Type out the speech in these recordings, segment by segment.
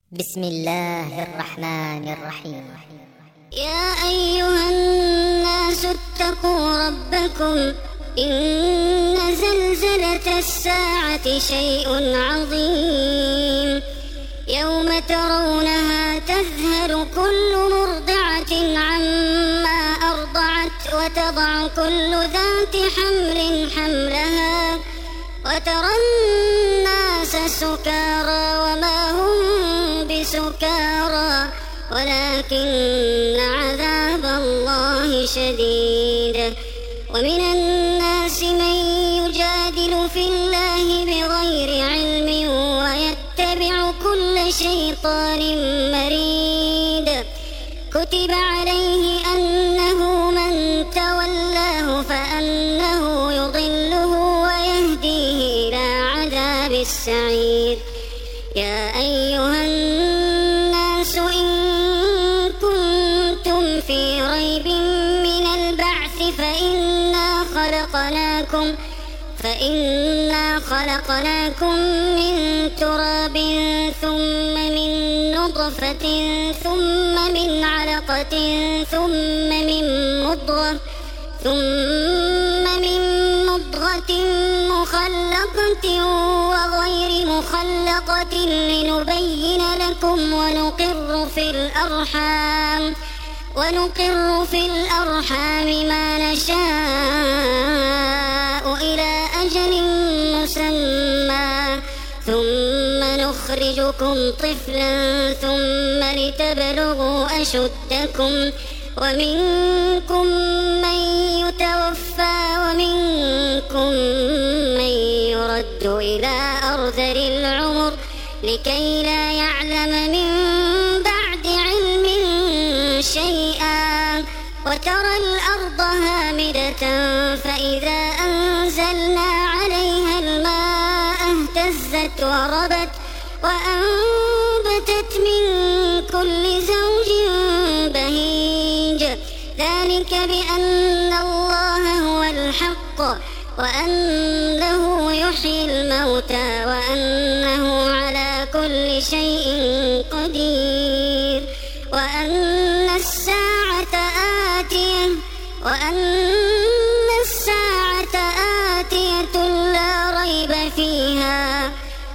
بسم الله الرحمن الرحيم. يا أيها الناس اتقوا ربكم إن زلزلة الساعة شيء عظيم يوم ترونها تذهل كل مرضعة عما أرضعت وتضع كل ذات حمل حملها وترى الناس سكارى وما هم بسكارى ولكن عذاب الله شديد. ومن الناس من يجادل في الله بغير علم ويتبع كل شيطان مريد. كتب عليه أنه من تولاه فأنه يضله ويهديه إلى عذاب السعير. يا أيها الناس إن كنتم في ريب من البعث فإنا خلقناكم من تراب ثم من نطفة ثم من علقة ثم من مضغة مخلقة وغير مخلقة لنبين لكم ونقر في الأرحام ما نشاء إلى أجل مسمى ثم نخرجكم طفلا ثم لتبلغوا أشدكم ومنكم من يتوفى ومنكم من يرد إلى أرذل العمر لكي لا يعلم من بعد علم شيئا. وترى الأرض هامدة فإذا أنزلنا عليها الماء اهتزت وربت وأنبتت من كل زوج بهيج. ذلك بأن الله هو الحق وأنه يحيي الموتى وأنه على كل شيء قدير وأن الساعة آتية لا ريب فيها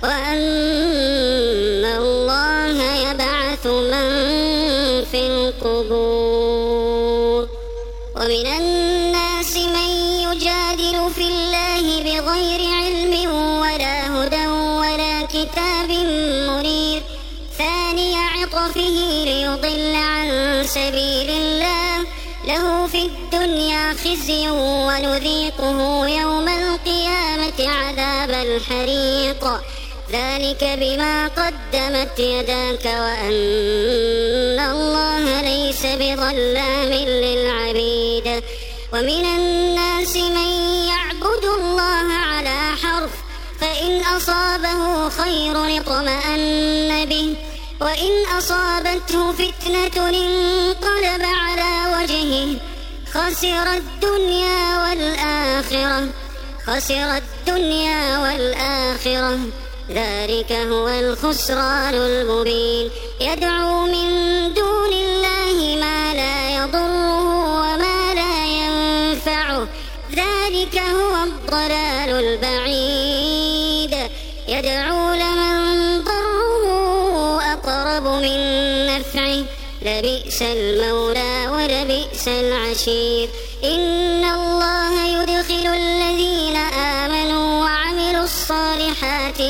وأن الله يبعث من في القبور. ومن الناس من يجادل في الله بغير علم ولا هدى ولا كتاب منير ثاني عطفه ليضل عن سبيل الله له في الدنيا خزي ونذيقه يوم القيامة عذاب الحريق. ذلك بما قدمت يداك وأن الله ليس بظلام للعبيد. ومن الناس من يعبد الله على حرف فإن أصابه خير اطمأن به وإن أصابته فتنة انقلب على وجهه خسر الدنيا والآخرة ذلك هو الخسران المبين. يدعو من دون الله ما لا يضره وما لا ينفعه ذلك هو الضلال البعيد. يدعو لمن ضره أقرب من نفعه لبئس المولى ولبئس العشير. إن الله يدخل الذين آمنوا وعملوا الصالحات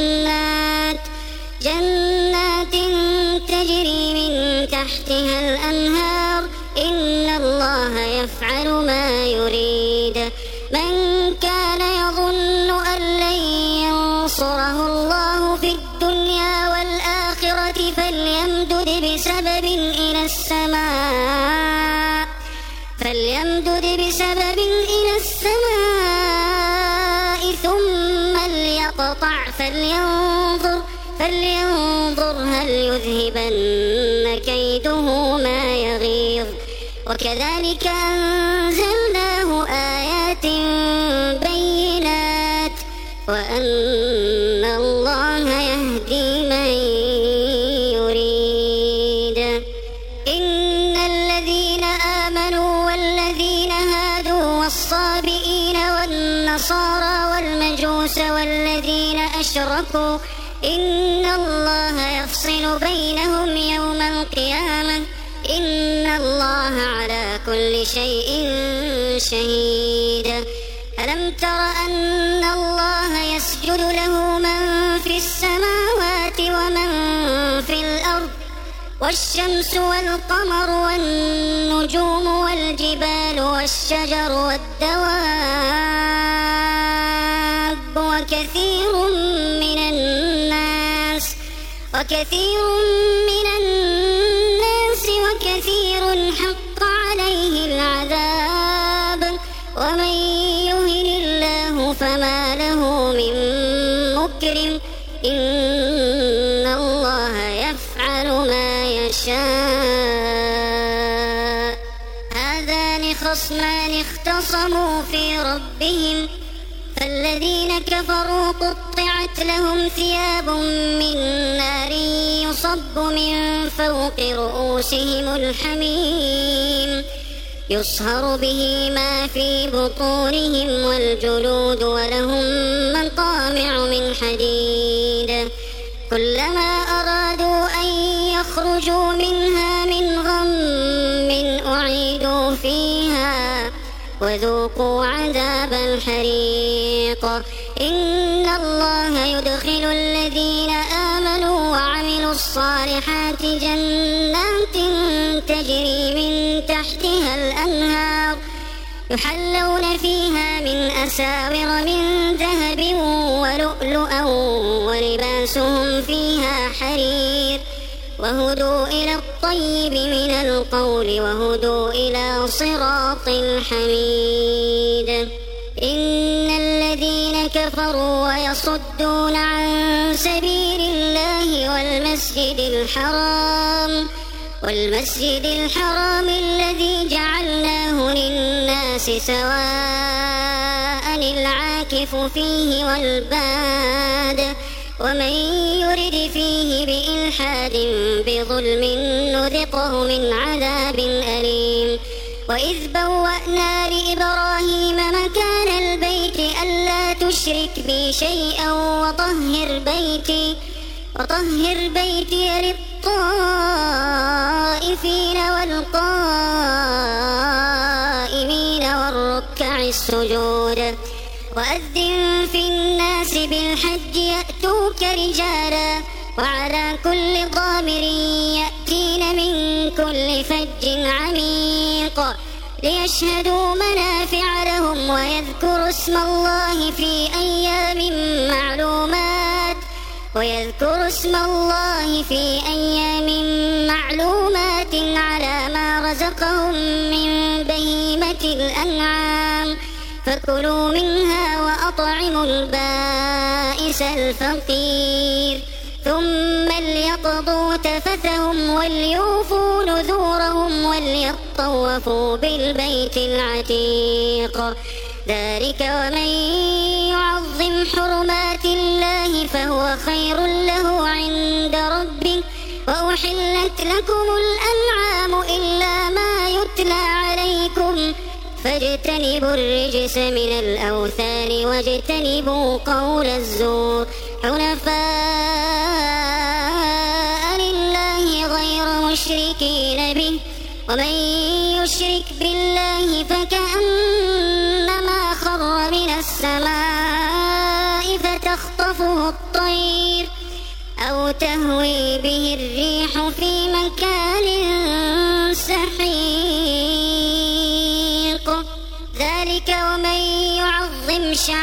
جنات تجري من تحتها الأنهار إن الله يفعل ما يريد. من كان يظن أن لن ينصره الله في الدنيا والآخرة فليمدد بسبب إلى السماء ثم ليقطع فلينظر هل يذهبن كيده ما يغيظ. وكذلك أنزلناه آيات بينات وأن الله يهدي من أشركوا إن الله يفصل بينهم يوم القيامة إن الله على كل شيء شهيد. ألم تر أن الله يسجد له من في السماوات ومن في الأرض والشمس والقمر والنجوم والجبال والشجر والدواب وكثير من الناس وكثير حق عليه العذاب ومن يهن الله فما له من مكرم إن الله يفعل ما يشاء. هذان خصمان اختصموا في ربهم فالذين كفروا قطعت لهم ثياب من نار يصب من فوق رؤوسهم الحميم يصهر به ما في بطونهم والجلود ولهم مقامع من حديد كلما أرادوا أن يخرجوا منها من غم أعيدوا فيها وذوقوا عذاب الحريق. إن الله يدخل الذين آمنوا وعملوا الصالحات جنات تجري من تحتها الأنهار يحلون فيها من أساور من ذهب ولؤلؤا ولباسهم فيها حرير وهدوا إلى الطيب من القول وهدوا إلى صراط الحميد. إن الذين كفروا ويصدون عن سبيل الله والمسجد الحرام الذي جعلناه للناس سواء العاكف فيه والباد ومن يرد فيه بإلحاد بظلم نذقه من عذاب أليم. وإذ بوأنا لإبراهيم مكان البيت ألا تشرك بي شيئا وطهر بيتي للطائفين والقائمين والركع السجود. وأذن في الناس بالحج يأتوك رجالا وعلى كل ضامر يأتين من كل فج عميق ليشهدوا منافع لهم ويذكروا اسم الله في أيام معلومات على ما رزقهم من بهيمة الأنعام فكلوا منها وأطعموا البائس الفقير ثم ليقضوا تفثهم وليوفوا نذورهم وليطوفوا بالبيت العتيق. ذلك ومن يعظم حرمات الله فهو خير له عند ربه. وأحلت لكم الأنعام إلا ما يتلى عليكم فاجتنبوا الرجس من الأوثان واجتنبوا قول الزور حنفاء لله غير مشركين به ومن يشرك بالله فكأنما خر من السماء فتخطفه الطير أو تهوي به الريح في مكان سحيق. ذلك ومن يعظم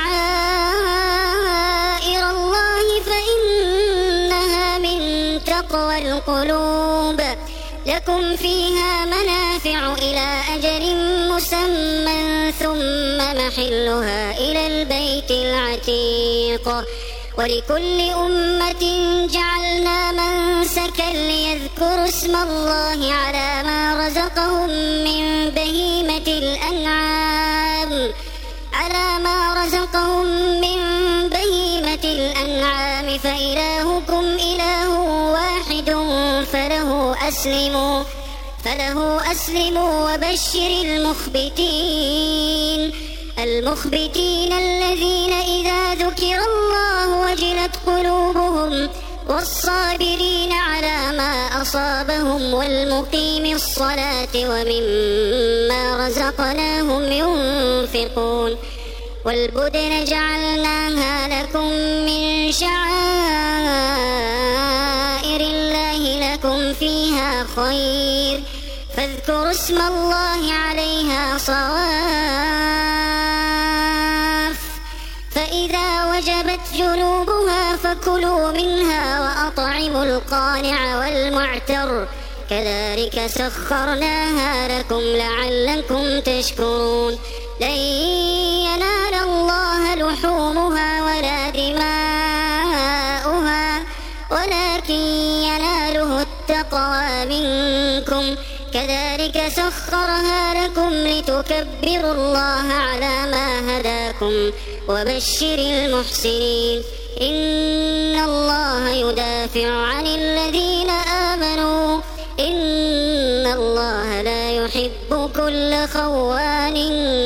شعائر الله فإنها من تقوى القلوب. لكم فيها منافع إلى أجل مسمى ثم محلها إلى البيت العتيق. ولكل أمة جعلنا منسكا ليذكروا اسم الله على ما رزقهم من بهيمة الأنعام فإلهكم إله واحد فله أسلموا وبشر المخبتين. المخبتين الذين إذا ذكر الله وجلت قلوبهم والصابرين على ما أصابهم والمقيم الصلاة ومما رزقناهم ينفقون والبدن جعلناها لكم من شعائر الله لكم فيها خير فاذكروا اسم الله عليها صواف فإذا وجبت جنوبها فكلوا منها وأطعموا القانع والمعتر كذلك سخرناها لكم لعلكم تشكرون لن ينال الله لحومها ولا دماؤها ولكن يناله التقوى منكم كذلك سخرها لكم لتكبروا الله على ما هداكم وبشر المحسنين إن الله يدافع عن الذين آمنوا إن الله لا يحب كل خوان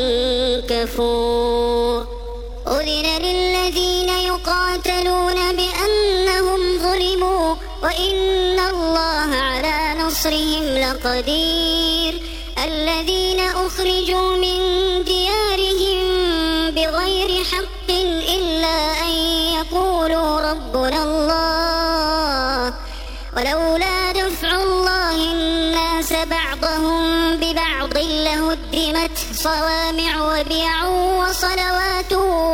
كفور أذن للذين يقاتلون بأنهم ظلموا وإن الله على نصرهم لقدير الذين أخرجوا من ديارهم بغير حق إلا أن يقولوا ربنا الله ولولا دفع الله الناس بعضهم ببعض لهدمت صوامع وبيع وصلوات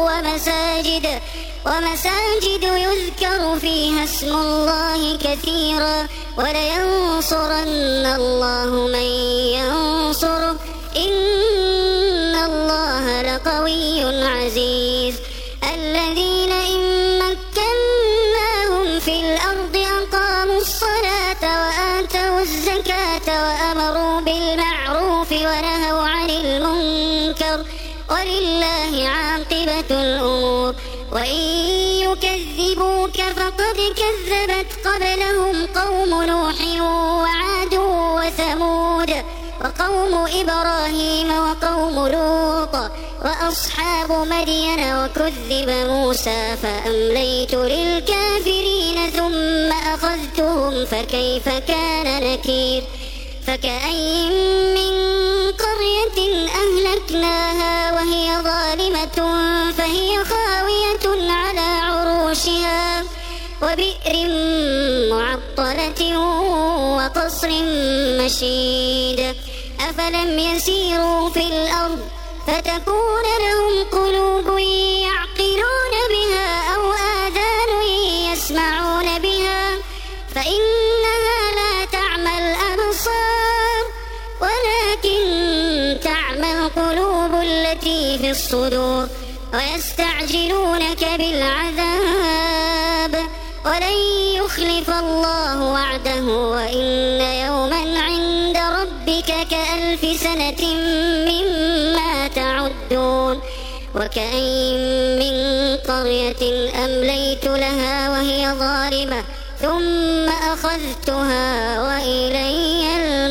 ومساجد يذكر فيها اسم الله كثيرا ولينصرن الله من ينصره إن الله لقوي عزيز الذين إن مكناهم في الأرض أقاموا الصلاة وآتوا الزكاة وأمروا بالمعروف ونهوا عن المنكر ولله عاقبة الأمور وإن يكذبوك فقد كذبت قبلهم قوم نوح وعاد وثمود وقوم إبراهيم وقوم لوط وأصحاب مدين وكذب موسى فأمليت للكافرين ثم أخذتهم فكيف كان نكير فكأين من قرية أهلكناها وهي ظالمة فهي خاوية على عروشها وبئر معطلة وقصر مشيد أفلم يسيروا في الأرض فتكون لهم قلوب يعقلون بها أو آذان يسمعون بها فإنها لا تعمى الأبصار ولكن تعمى القلوب التي في الصدور ويستعجلونك بالعذاب ولن يخلف الله وعده وإن يوما عند ربك كألف سنة مما تعدون وكأين من قرية أمليت لها وهي ظالمة ثم أخذتها وإلي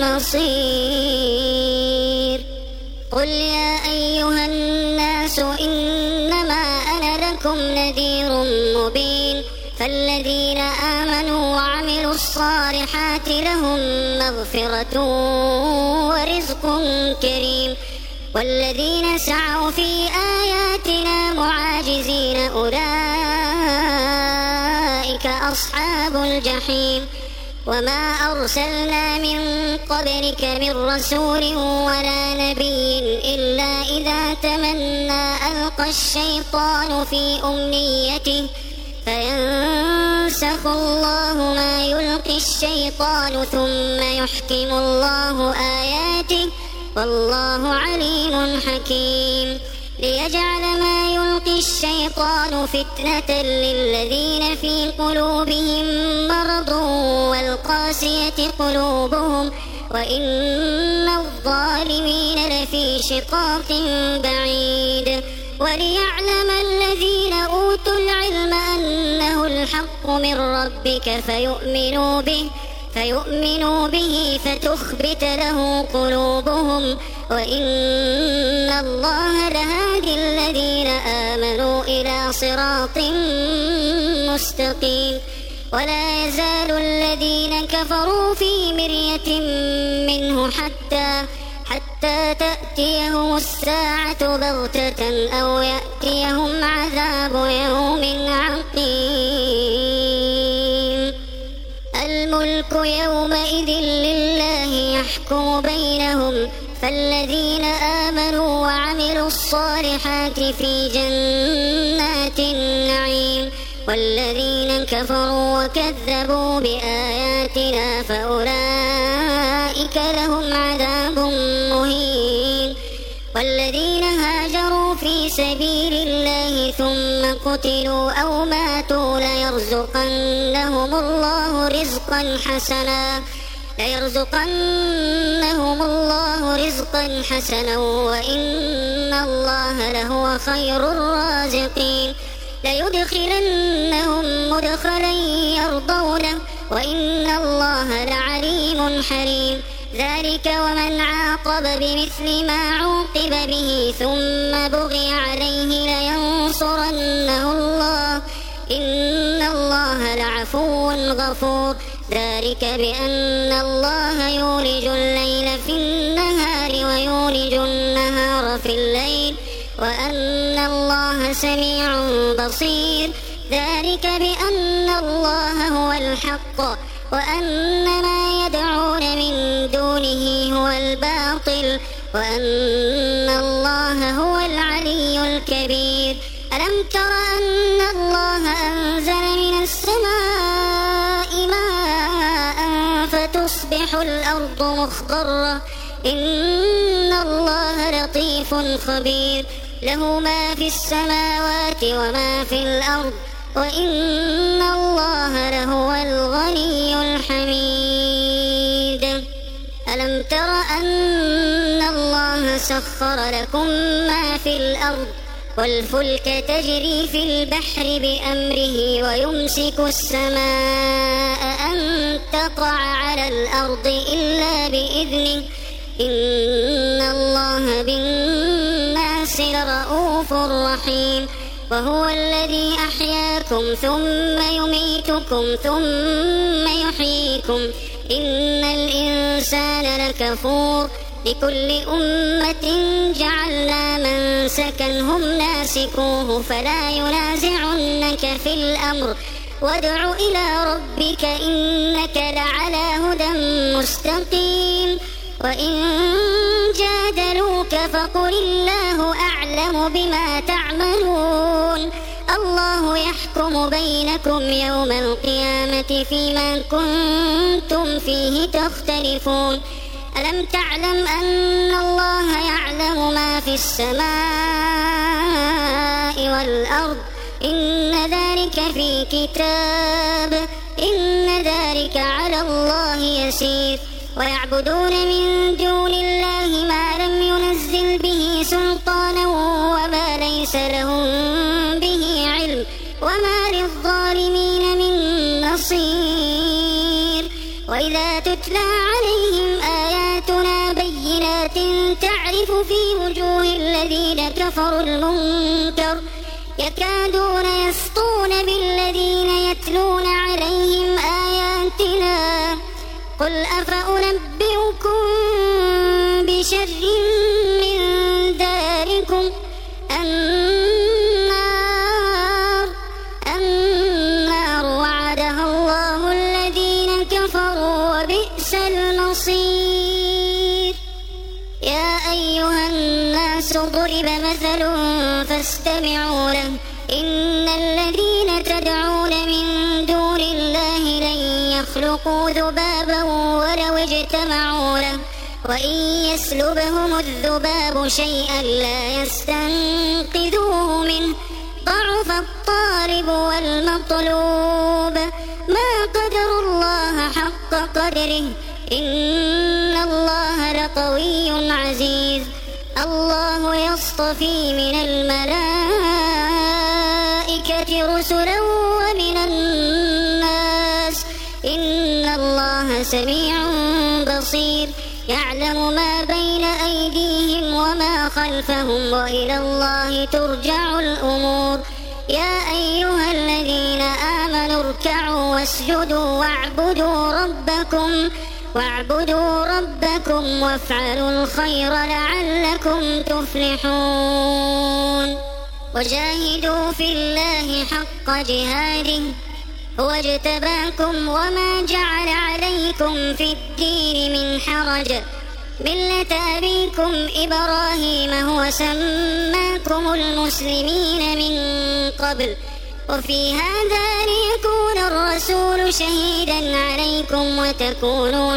المصير قل يا أيها الناس إنما أنا لكم نذير مبين فالذين آمنوا وعملوا الصالحات لهم مغفرة ورزق كريم والذين سعوا في آياتنا معاجزين أولئك أصحاب الجحيم وما أرسلنا من قبلك من رسول ولا نبي إلا إذا تمنى ألقى الشيطان في أمنيته فينسخ الله ما يلقي الشيطان ثم يحكم الله آياته والله عليم حكيم ليجعل ما يلقي الشيطان فتنة للذين في قلوبهم مرض والقاسية قلوبهم وإن الظالمين لفي شقاق بعيد وليعلم الذين أوتوا العلم أنه الحق من ربك فيؤمنوا به فتخبت له قلوبهم، وإن الله لهادي الذين آمنوا إلى صراط مستقيم. ولا يزال الذين كفروا في مرية منه حتى تأتيهم الساعة بغتة أو يأتيهم عذاب يوم عقيم. الملك يومئذ لله يحكم بينهم، فالذين آمنوا وعملوا الصالحات في جنات النعيم، والذين كفروا وكذبوا بآياتنا فأولئك لهم عذاب مهين. والذين هاجروا في سبيل الله ثم قتلوا أو ماتوا ليرزقنهم الله رزقا حسنا وإن الله لهو خير الرازقين. ليدخلنهم مدخلا يرضونه وإن الله لعليم حليم. ذلك ومن عاقب بمثل ما عوقب به ثم بغي عليه لينصرنه الله إن الله لعفو غفور. ذلك بأن الله يولج الليل في النهار ويولج النهار في الليل وأن الله سميع بصير. ذلك بأن الله هو الحق وأن ما يدعون من دونه هو الباطل وأن الله هو العلي الكبير. ألم تر أن الله أنزل من السماء ماء فتصبح الأرض مخضرة إن الله لطيف خبير. له ما في السماوات وما في الأرض وإن الله لهو الغني الحميد. ألم تر أن الله سخر لكم ما في الأرض والفلك تجري في البحر بأمره ويمسك السماء أن تقع على الأرض إلا بإذنه إن الله بالناس لرؤوف رحيم. وهو الذي أحياكم ثم يميتكم ثم يحييكم إن الإنسان لكفور. لكل أمة جعلنا منسكا هم ناسكوه فلا ينازعنك في الأمر وادع إلى ربك إنك لعلى هدى مستقيم. وإن جادلوك فقل الله أعلم بما تعملون الله يحكم بينكم يوم القيامة فيما كنتم فيه تختلفون. ألم تعلم أن الله يعلم ما في السماء والأرض إن ذلك في كتاب إن ذلك على الله يسير. ويعبدون من دون الله ما لم ينزل به سلطانا وما ليس لهم به علم وما للظالمين من نصير. وإذا تتلى عليهم آياتنا بينات تعرف في وجوه الذين كفروا المنكر يكادون يسطون بالذين يتلون عليهم آياتنا. قل أفأنبئكم بشر من ذلكم النار وعدها الله الذين كفروا وبئس المصير. يا أيها الناس ضرب مثل فاستمعوا له إن الذين تدعون من دون الله لن يخلقوا ذبابا ولو اجتمعوا له وإن يسلبهم الذباب شيئا لا يستنقذوه منه ضعف الطالب والمطلوب. ما قدر الله حق قدره إن الله لقوي عزيز. الله يصطفي من الملائكة رسلا ومن الناس إن الله الله سميع بصير يعلم ما بين أيديهم وما خلفهم وإلى الله ترجع الأمور يا أيها الذين آمنوا اركعوا واسجدوا واعبدوا ربكم وافعلوا الخير لعلكم تفلحون وجاهدوا في الله حق جهاده هو اجتباكم وما جعل عليكم في الدين من حرج ملة أبيكم إبراهيم هو سماكم المسلمين من قبل وفي هذا ليكون الرسول شهيدا عليكم وتكونوا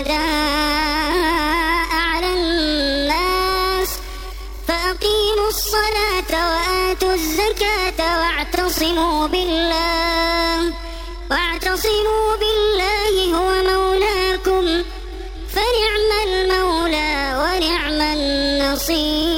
شهداء على الناس فأقيموا الصلاة وآتوا الزكاة واعتصموا بالله هو مولاكم فنعم المولى ونعم النصير